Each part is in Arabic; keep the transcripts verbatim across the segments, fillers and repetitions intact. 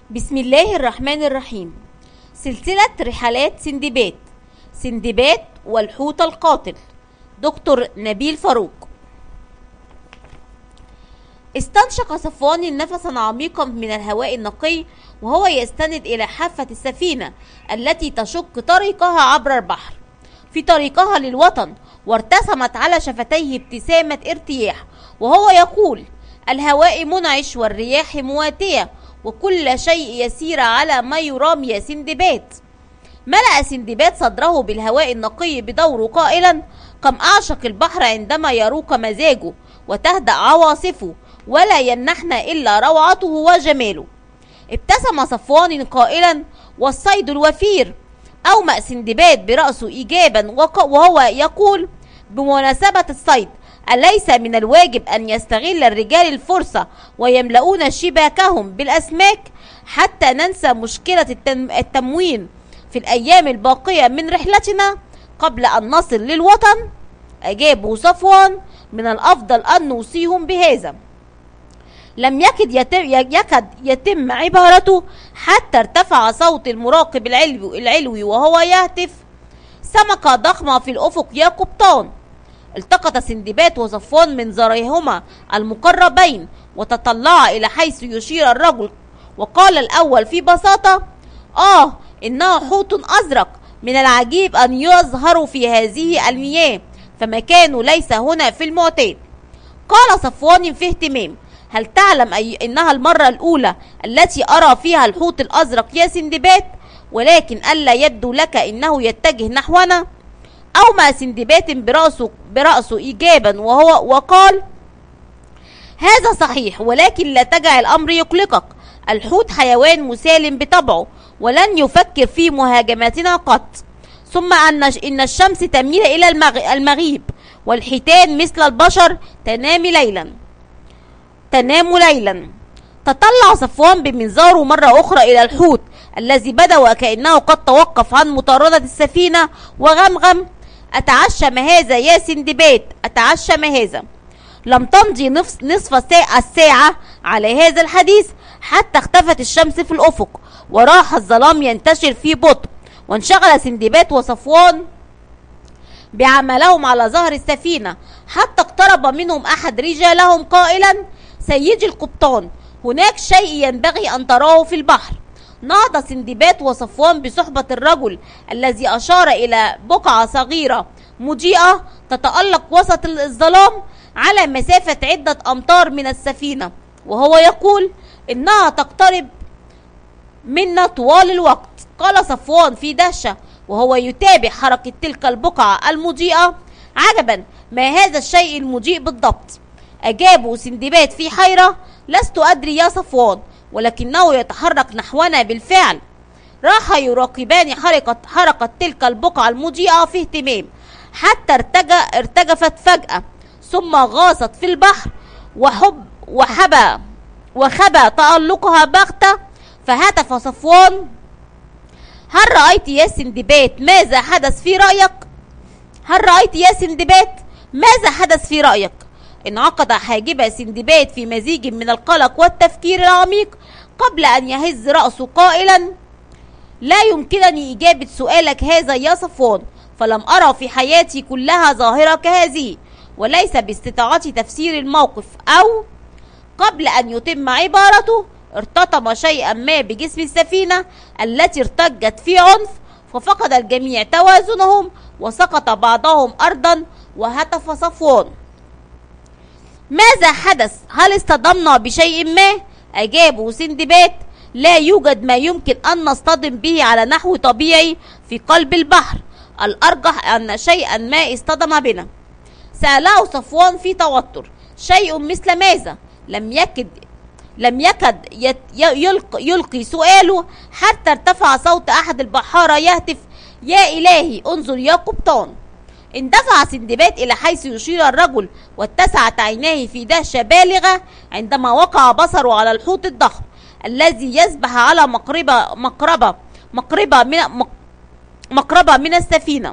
بسم الله الرحمن الرحيم. سلسلة رحلات سندباد، سندباد والحوت القاتل، دكتور نبيل فاروق. استنشق صفوان نفسا عميقا من الهواء النقي وهو يستند إلى حافة السفينة التي تشق طريقها عبر البحر في طريقها للوطن، وارتسمت على شفتيه ابتسامة ارتياح وهو يقول: الهواء منعش والرياح مواتية وكل شيء يسير على ما يرام يا سندباد. ملأ سندباد صدره بالهواء النقي بدوره قائلا: كم أعشق البحر عندما يروق مزاجه وتهدأ عواصفه ولا يمنحنا إلا روعته وجماله. ابتسم صفوان قائلا: والصيد الوفير. أومأ سندباد برأسه إيجابا وهو يقول: بمناسبة الصيد، أليس من الواجب أن يستغل الرجال الفرصة ويملؤون شباكهم بالأسماك حتى ننسى مشكلة التموين في الأيام الباقية من رحلتنا قبل أن نصل للوطن؟ أجابه صفوان: من الأفضل أن نوصيهم بهذا. لم يكد يتم, يكد يتم عبارته حتى ارتفع صوت المراقب العلوي, العلوي وهو يهتف: سمكة ضخمة في الأفق يا قبطان. التقط سندباد وصفوان منظريهما المقربين وتطلعا إلى حيث يشير الرجل، وقال الأول في بساطة: آه، إنه حوت أزرق، من العجيب أن يظهر في هذه المياه، فمكانه ليس هنا في المعتاد. قال صفوان في اهتمام: هل تعلم أي إنها المرة الأولى التي أرى فيها الحوت الأزرق يا سندباد؟ ولكن ألا يبدو لك إنه يتجه نحونا؟ أومأ سندباد برأسه, برأسه إيجابا وهو وقال: هذا صحيح، ولكن لا تجعل الأمر يقلقك. الحوت حيوان مسالم بطبعه ولن يفكر في مهاجمتنا قط. ثم أن إن الشمس تميل إلى المغيب، والحيتان مثل البشر تنام ليلا تنام ليلا. تطلع صفوان بمنظاره مرة أخرى إلى الحوت الذي بدا وكأنه قد توقف عن مطاردة السفينة وغمغم: أتعشم هذا يا سندباد، أتعشم هذا. لم تمضي نصف, نصف الساعة على هذا الحديث حتى اختفت الشمس في الأفق وراح الظلام ينتشر في بطء، وانشغل سندباد وصفوان بعملهم على ظهر السفينة حتى اقترب منهم أحد رجالهم قائلا: سيدي القبطان، هناك شيء ينبغي أن تراه في البحر. نهض سندباد وصفوان بصحبة الرجل الذي أشار إلى بقعة صغيرة مضيئة تتألق وسط الظلام على مسافة عدة أمتار من السفينة، وهو يقول: إنها تقترب منا طوال الوقت. قال صفوان في دهشة وهو يتابع حركة تلك البقعة المضيئة: عجبا، ما هذا الشيء المضيء بالضبط؟ أجابه سندباد في حيرة: لست أدري يا صفوان، ولكنه يتحرك نحونا بالفعل. راح يراقبان حركة, حركة تلك البقعة المضيئة في اهتمام حتى ارتجى ارتجفت فجأة، ثم غاصت في البحر وحب وحبى وخبى تألقها بغتة. فهتف صفوان: هل رأيت يا سندباد ماذا حدث في رأيك؟ هل رأيت يا سندباد ماذا حدث في رأيك؟ انعقد حاجب سندباد في مزيج من القلق والتفكير العميق قبل أن يهز رأسه قائلا: لا يمكنني إجابة سؤالك هذا يا صفوان، فلم أرى في حياتي كلها ظاهرة كهذه، وليس باستطاعتي تفسير الموقف. أو قبل أن يتم عبارته ارتطم شيئا ما بجسم السفينة التي ارتجت في عنف، ففقد الجميع توازنهم وسقط بعضهم أرضا. وهتف صفوان: ماذا حدث؟ هل اصطدمنا بشيء ما؟ أجابه سندباد: لا يوجد ما يمكن أن نصطدم به على نحو طبيعي في قلب البحر، الأرجح أن شيئا ما اصطدم بنا. سأله صفوان في توتر: شيء مثل ماذا؟ لم يكد لم يكد يلقي, يلقي سؤاله حتى ارتفع صوت أحد البحارة يهتف: يا إلهي، انظر يا قبطان. اندفع سندباد إلى حيث يشير الرجل، واتسعت عيناه في دهشة بالغة عندما وقع بصره على الحوت الضخم الذي يسبح على مقربة مقربة مقربة من مقربة من السفينة،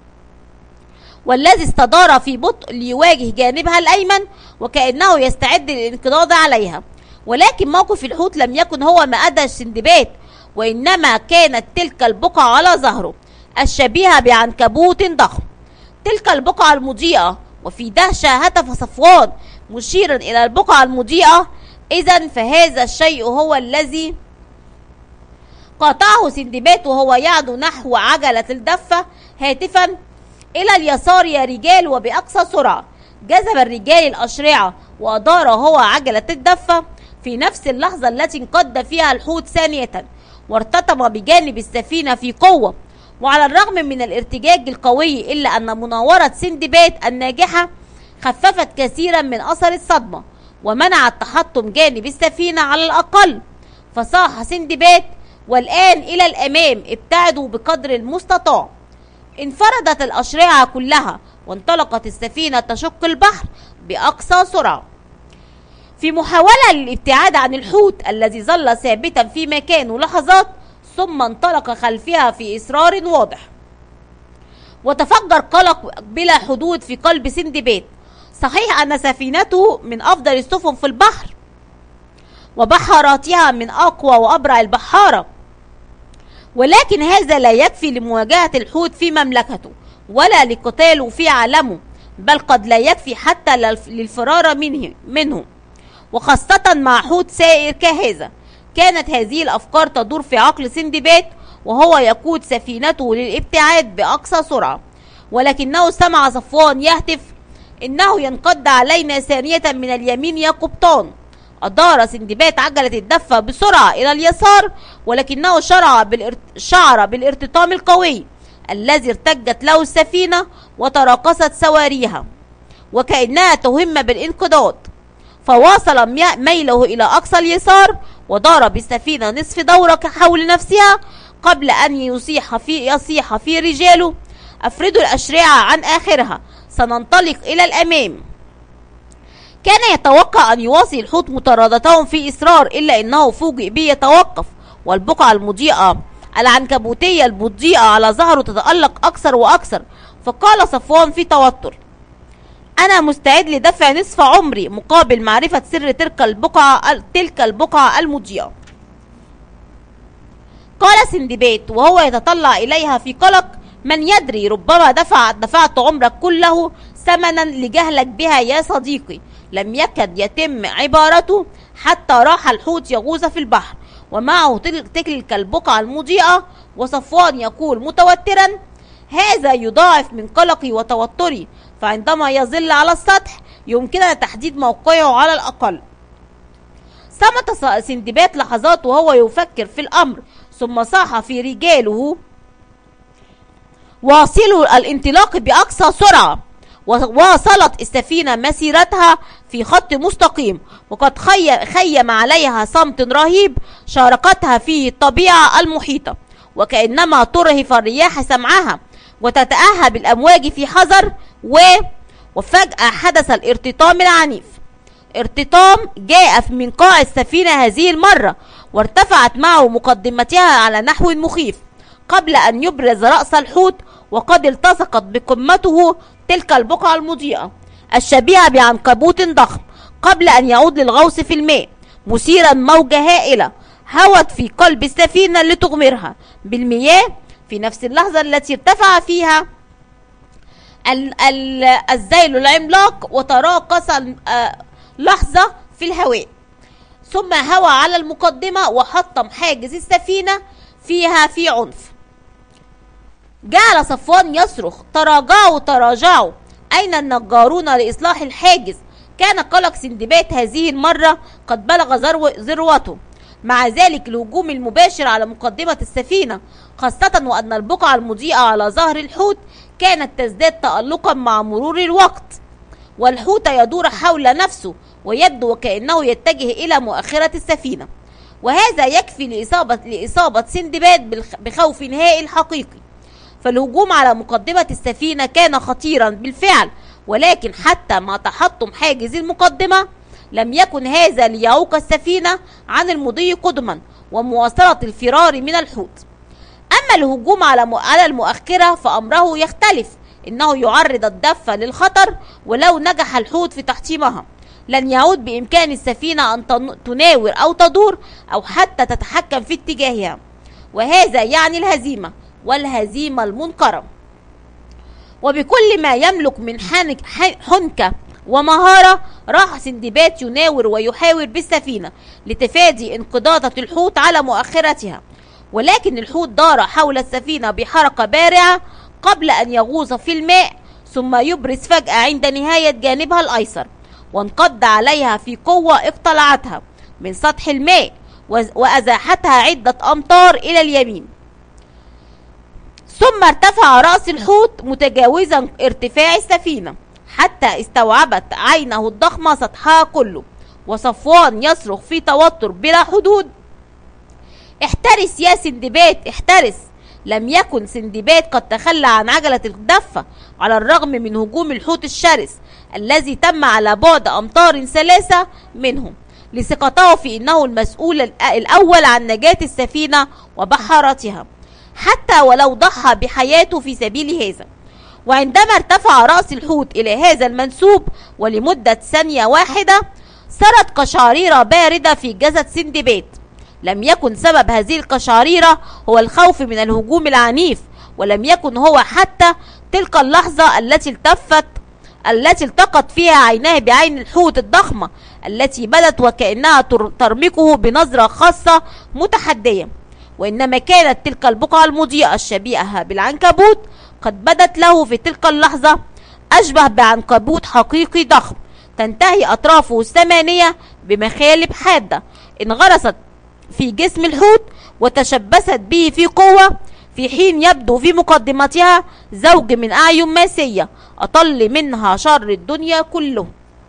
والذي استدار في بطء ليواجه جانبها الأيمن وكأنه يستعد للانقضاض عليها. ولكن موقف الحوت لم يكن هو ما أدهش سندباد، وإنما كانت تلك البقعة على ظهره الشبيهة بعنكبوت ضخم، تلك البقعة المضيئة. وفي دهشة هتف صفوان مشيرا إلى البقعة المضيئة: إذن فهذا الشيء هو الذي قاطعه سندباد وهو يعدو نحو عجلة الدفة هاتفا: إلى اليسار يا رجال وبأقصى سرعة. جذب الرجال الأشرعة وأدار هو عجلة الدفة في نفس اللحظة التي انقض فيها الحوت ثانية، وارتطم بجانب السفينة في قوة. وعلى الرغم من الارتجاج القوي إلا أن مناورة سندباد الناجحة خففت كثيرا من أثر الصدمة ومنعت تحطم جانب السفينة على الأقل. فصاح سندباد: والآن إلى الأمام، ابتعدوا بقدر المستطاع. انفردت الأشرعة كلها وانطلقت السفينة تشق البحر بأقصى سرعة في محاولة للابتعاد عن الحوت الذي ظل ثابتا في مكانه لحظات ثم انطلق خلفها في إصرار واضح. وتفجر قلق بلا حدود في قلب سندباد. صحيح أن سفينته من أفضل السفن في البحر وبحاراتها من أقوى وأبرع البحارة، ولكن هذا لا يكفي لمواجهة الحوت في مملكته ولا لقتاله في عالمه، بل قد لا يكفي حتى للفرار منه, منه وخاصة مع حوت سائر كهذا. كانت هذه الأفكار تدور في عقل سندباد وهو يقود سفينته للابتعاد بأقصى سرعة، ولكنه سمع صفوان يهتف: إنه ينقض علينا ثانية من اليمين يا قبطان. أدار سندباد عجلة الدفة بسرعة إلى اليسار، ولكنه شرع بالارت... شعر بالارتطام القوي الذي ارتجت له السفينة وتراقصت سواريها وكأنها تهم بالانقضاض. فواصل ميله إلى أقصى اليسار ودار بالسفينة نصف دورة حول نفسها قبل أن يصيح في يصيح في رجاله: أفردوا الأشرعة عن آخرها، سننطلق إلى الأمام. كان يتوقع أن يواصل الحوت مطاردتهم في إصرار، إلا أنه فوجئ به يتوقف، والبقعة المضيئة العنكبوتية المضيئة على ظهره تتألق أكثر وأكثر. فقال صفوان في توتر: أنا مستعد لدفع نصف عمري مقابل معرفة سر تلك البقعة تلك البقعة المضيئة. قال سندباد وهو يتطلع إليها في قلق: من يدري، ربما دفع دفعت عمرك كله ثمنا لجهلك بها يا صديقي. لم يكد يتم عبارته حتى راح الحوت يغوص في البحر ومعه تلك البقعة المضيئة، وصفوان يقول متوترا: هذا يضاعف من قلقي وتوتري، فعندما يظل على السطح يمكننا تحديد موقعه على الأقل. صمت سندباد لحظات وهو يفكر في الأمر، ثم صاح في رجاله: واصلوا الانطلاق بأقصى سرعة. وواصلت السفينة مسيرتها في خط مستقيم، وقد خيم عليها صمت رهيب شاركتها فيه الطبيعة المحيطة، وكأنما ترهف الرياح سمعها وتتأهب الأمواج في حذر. و وفجأة حدث الارتطام العنيف. ارتطام جاء من قاع السفينة هذه المرة، وارتفعت معه مقدمتها على نحو مخيف قبل أن يبرز رأس الحوت، وقد التصقت بقمته تلك البقعة المضيئة الشبيهة بعنكبوت ضخم قبل أن يعود للغوص في الماء، مثيرا موجة هائلة هوت في قلب السفينة لتغمرها بالمياه في نفس اللحظة التي ارتفع فيها الذيل العملاق وتراقص لحظة في الهواء، ثم هوى على المقدمة وحطم حاجز السفينة فيها في عنف. جعل صفوان يصرخ: تراجعوا تراجعوا، أين النجارون لإصلاح الحاجز؟ كان قلق سندباد هذه المرة قد بلغ ذروته. مع ذلك الهجوم المباشر على مقدمة السفينة، خاصة وأن البقعة المضيئة على ظهر الحوت كانت تزداد تألقا مع مرور الوقت، والحوت يدور حول نفسه ويبدو وكأنه يتجه إلى مؤخرة السفينة، وهذا يكفي لإصابة, لإصابة سندباد بخوف هائل حقيقي. فالهجوم على مقدمة السفينة كان خطيرا بالفعل، ولكن حتى مع تحطم حاجز المقدمة لم يكن هذا ليعوق السفينة عن المضي قدما ومواصلة الفرار من الحوت. أما الهجوم على المؤخرة فأمره يختلف، إنه يعرض الدفة للخطر ولو نجح الحوت في تحطيمها، لن يعود بإمكان السفينة أن تناور أو تدور أو حتى تتحكم في اتجاهها، وهذا يعني الهزيمة والهزيمة المنكرة. وبكل ما يملك من حنكة ومهارة راح سندباد يناور ويحاور بالسفينة لتفادي انقضاضة الحوت على مؤخرتها، ولكن الحوت دار حول السفينة بحركة بارعة قبل أن يغوص في الماء، ثم يبرز فجأة عند نهاية جانبها الأيسر، وانقض عليها في قوة اقتلعتها من سطح الماء وأزاحتها عدة أمتار إلى اليمين. ثم ارتفع رأس الحوت متجاوزا ارتفاع السفينة حتى استوعبت عينه الضخمة سطحها كله، وصفوان يصرخ في توتر بلا حدود: احترس يا سندباد احترس. لم يكن سندباد قد تخلى عن عجلة الدفة على الرغم من هجوم الحوت الشرس الذي تم على بعد أمتار ثلاثة منهم، لثقته في أنه المسؤول الأول عن نجاة السفينة وبحارتها، حتى ولو ضحى بحياته في سبيل هذا. وعندما ارتفع رأس الحوت إلى هذا المنسوب ولمدة ثانية واحدة، سرت قشعريرة باردة في جسد سندباد. لم يكن سبب هذه القشعريرة هو الخوف من الهجوم العنيف، ولم يكن هو حتى تلك اللحظة التي التفت التي التقت فيها عيناه بعين الحوت الضخمة التي بدت وكأنها ترمقه بنظرة خاصة متحدية، وإنما كانت تلك البقعة المضيئة الشبيهة بالعنكبوت قد بدت له في تلك اللحظة أشبه بعنكبوت حقيقي ضخم تنتهي أطرافه الثمانية بمخالب حادة انغرست في جسم الحوت وتشبثت به في قوة، في حين يبدو في مقدمتها زوج من أعين ماسية أطل منها شر الدنيا كله.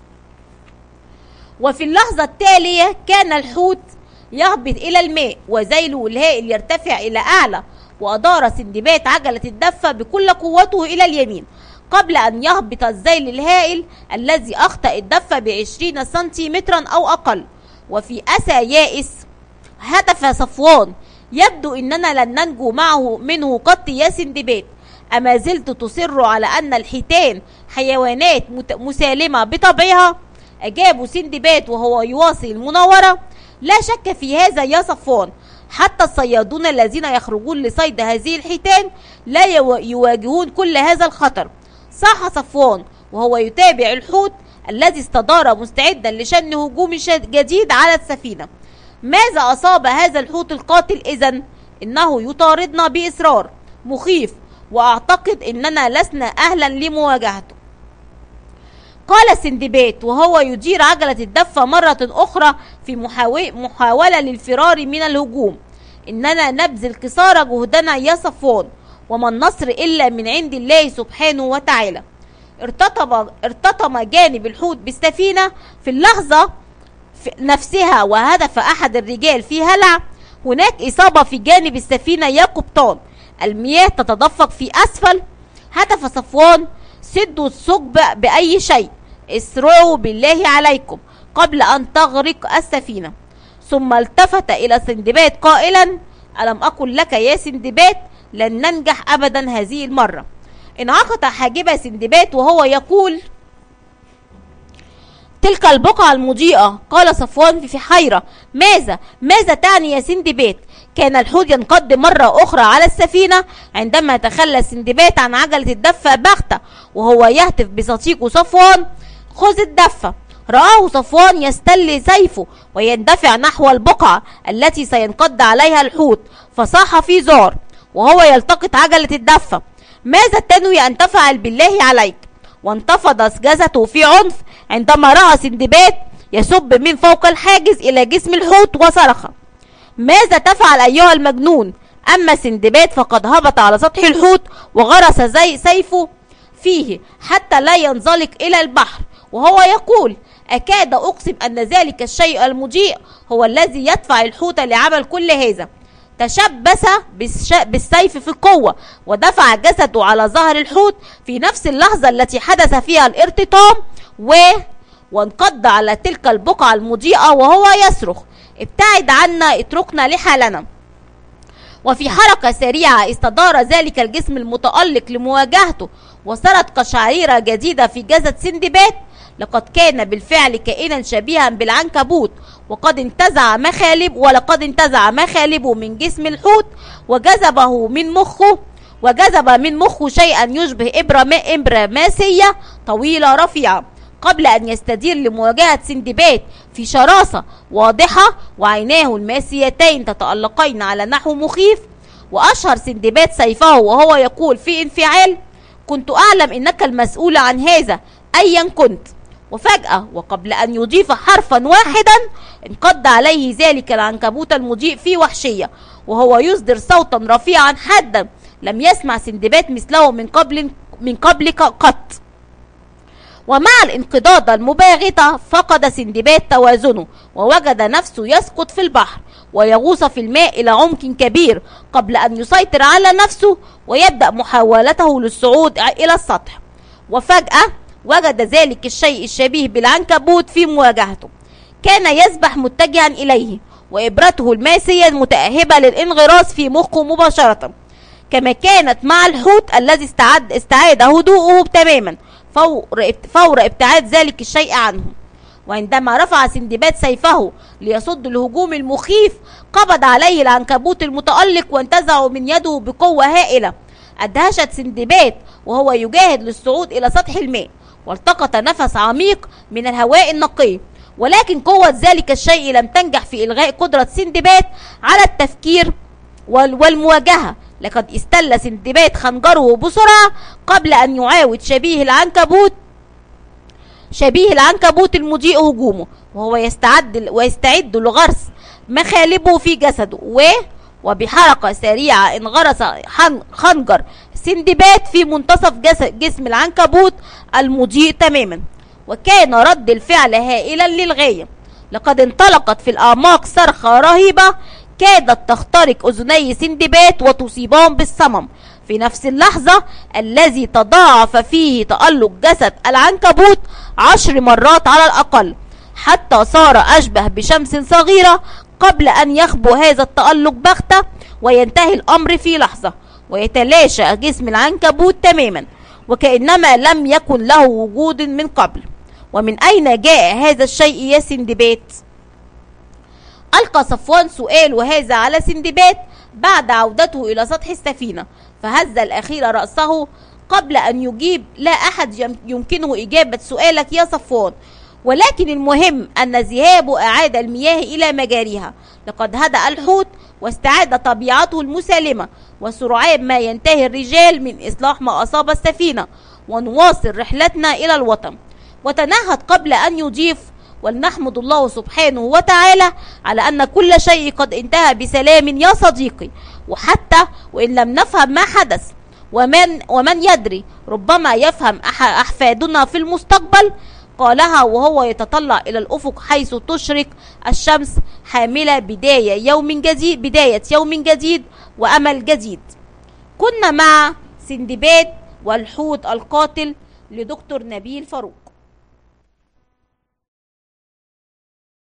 وفي اللحظة التالية كان الحوت يهبط إلى الماء وذيله الهائل يرتفع إلى أعلى، وأدار سندباد عجلة الدفة بكل قوته إلى اليمين قبل أن يهبط الذيل الهائل الذي أخطأ الدفة بعشرين سنتيمترا أو أقل. وفي أسى يائس هتف صفوان: يبدو أننا لن ننجو معه منه قط يا سندباد. أما زلت تصر على أن الحيتان حيوانات مسالمة بطبعها؟ أجاب سندباد وهو يواصل المناورة: لا شك في هذا يا صفوان، حتى الصيادون الذين يخرجون لصيد هذه الحيتان لا يواجهون كل هذا الخطر. صاح صفوان وهو يتابع الحوت الذي استدار مستعدا لشن هجوم جديد على السفينة: ماذا أصاب هذا الحوت القاتل إذن؟ إنه يطاردنا بإصرار مخيف، وأعتقد إننا لسنا أهلا لمواجهته. قال سندباد وهو يدير عجلة الدفة مرة أخرى في محاولة للفرار من الهجوم: إننا نبذل قصارى جهدنا يا صفوان، وما النصر إلا من عند الله سبحانه وتعالى. ارتطم, ارتطم جانب الحوت بالسفينة في اللحظة نفسها، وهدف أحد الرجال في هلع: هناك إصابة في جانب السفينة يا قبطان، المياه تتدفق في أسفل. هتف صفوان: سدوا الثقب بأي شيء، اسرعوا بالله عليكم قبل أن تغرق السفينة. ثم التفت إلى سندباد قائلا: ألم أقل لك يا سندباد لن ننجح أبدا هذه المرة؟ انعقد حاجب سندباد وهو يقول: تلك البقعة المضيئة. قال صفوان في حيرة: ماذا ماذا تعني يا سندباد؟ كان الحوت ينقض مرة أخرى على السفينة عندما تخلى سندباد عن عجلة الدفة بغتة وهو يهتف بصديقه صفوان: خذ الدفة. رآه صفوان يستل سيفه ويندفع نحو البقعة التي سينقض عليها الحوت، فصاح في ذعر وهو يلتقط عجلة الدفة: ماذا تنوي أن تفعل بالله عليك؟ وانتفض جسده في عنف عندما رأى سندباد يسب من فوق الحاجز إلى جسم الحوت وصرخ: ماذا تفعل أيها المجنون؟ أما سندباد فقد هبط على سطح الحوت وغرس زي سيفه فيه حتى لا ينزلق إلى البحر وهو يقول: أكاد أقسم أن ذلك الشيء المضيء هو الذي يدفع الحوت لعمل كل هذا. تشبث بالسيف في القوة ودفع جسده على ظهر الحوت في نفس اللحظة التي حدث فيها الارتطام و... وانقض على تلك البقعة المضيئة وهو يصرخ: ابتعد عنا، اتركنا لحالنا. وفي حركة سريعة استدار ذلك الجسم المتألق لمواجهته، وسرت قشعريرة جديدة في جسد سندباد لقد كان بالفعل كائنا شبيها بالعنكبوت، وقد انتزع مخالب ولقد انتزع مخالبه من جسم الحوت وجذبه من مخه وجذب من مخه شيئا يشبه إبرة ماسية طويلة رفيعة، قبل أن يستدير لمواجهة سندباد في شراسة واضحة، وعيناه الماسيتين تتألقين على نحو مخيف. وأشهر سندباد سيفه وهو يقول في انفعال: كنت أعلم إنك المسؤول عن هذا أيا كنت. وفجأة وقبل أن يضيف حرفا واحدا انقض عليه ذلك العنكبوت المضيء في وحشية، وهو يصدر صوتا رفيعا حادا لم يسمع سندباد مثله من قبل من قبل قط. ومع الانقضاض المباغتة فقد سندباد توازنه، ووجد نفسه يسقط في البحر ويغوص في الماء إلى عمق كبير قبل أن يسيطر على نفسه ويبدأ محاولته للصعود إلى السطح. وفجأة وجد ذلك الشيء الشبيه بالعنكبوت في مواجهته. كان يسبح متجها إليه، وإبرته الماسية متأهبة للانغراس في مخه مباشرة، كما كانت مع الحوت الذي استعد استعاد هدوءه تماما فور فور ابتعاد ذلك الشيء عنه. وعندما رفع سندباد سيفه ليصد الهجوم المخيف قبض عليه العنكبوت المتألق وانتزعه من يده بقوة هائلة. أدهشت سندباد وهو يجاهد للصعود إلى سطح الماء، والتقط نفس عميق من الهواء النقي، ولكن قوة ذلك الشيء لم تنجح في إلغاء قدرة سندباد على التفكير والمواجهة. لقد استل سندباد خنجره بسرعة قبل أن يعاود شبيه العنكبوت شبيه العنكبوت المضيء هجومه، وهو يستعد ويستعد لغرس مخالبه في جسده، و وبحركة سريعة انغرس خنجر سندباد في منتصف جسم العنكبوت المضيء تماما، وكان رد الفعل هائلا للغاية. لقد انطلقت في الأعماق صرخة رهيبة كادت تخترق أذني سندباد وتصيبان بالصمم في نفس اللحظة الذي تضاعف فيه تألق جسد العنكبوت عشر مرات على الأقل، حتى صار أشبه بشمس صغيرة قبل أن يخبو هذا التألق بغتة وينتهي الأمر في لحظة، ويتلاشى جسم العنكبوت تماما وكأنما لم يكن له وجود من قبل. ومن أين جاء هذا الشيء يا سندباد؟ ألقى صفوان سؤال وهذا على سندباد بعد عودته إلى سطح السفينة، فهز الأخير رأسه قبل أن يجيب: لا أحد يمكنه إجابة سؤالك يا صفوان، ولكن المهم أن ذهابه أعاد المياه إلى مجاريها. لقد هدأ الحوت واستعاد طبيعته المسالمة، وسرعان ما ينتهي الرجال من إصلاح ما أصاب السفينة ونواصل رحلتنا إلى الوطن. وتنهد قبل أن يضيف: ولنحمد الله سبحانه وتعالى على أن كل شيء قد انتهى بسلام يا صديقي، وحتى وإن لم نفهم ما حدث، ومن, ومن يدري ربما يفهم أحفادنا في المستقبل. قالها وهو يتطلع إلى الأفق حيث تشرق الشمس حاملة بداية يوم جديد بداية يوم جديد وأمل جديد. كنا مع سندباد والحوت القاتل لدكتور نبيل فاروق.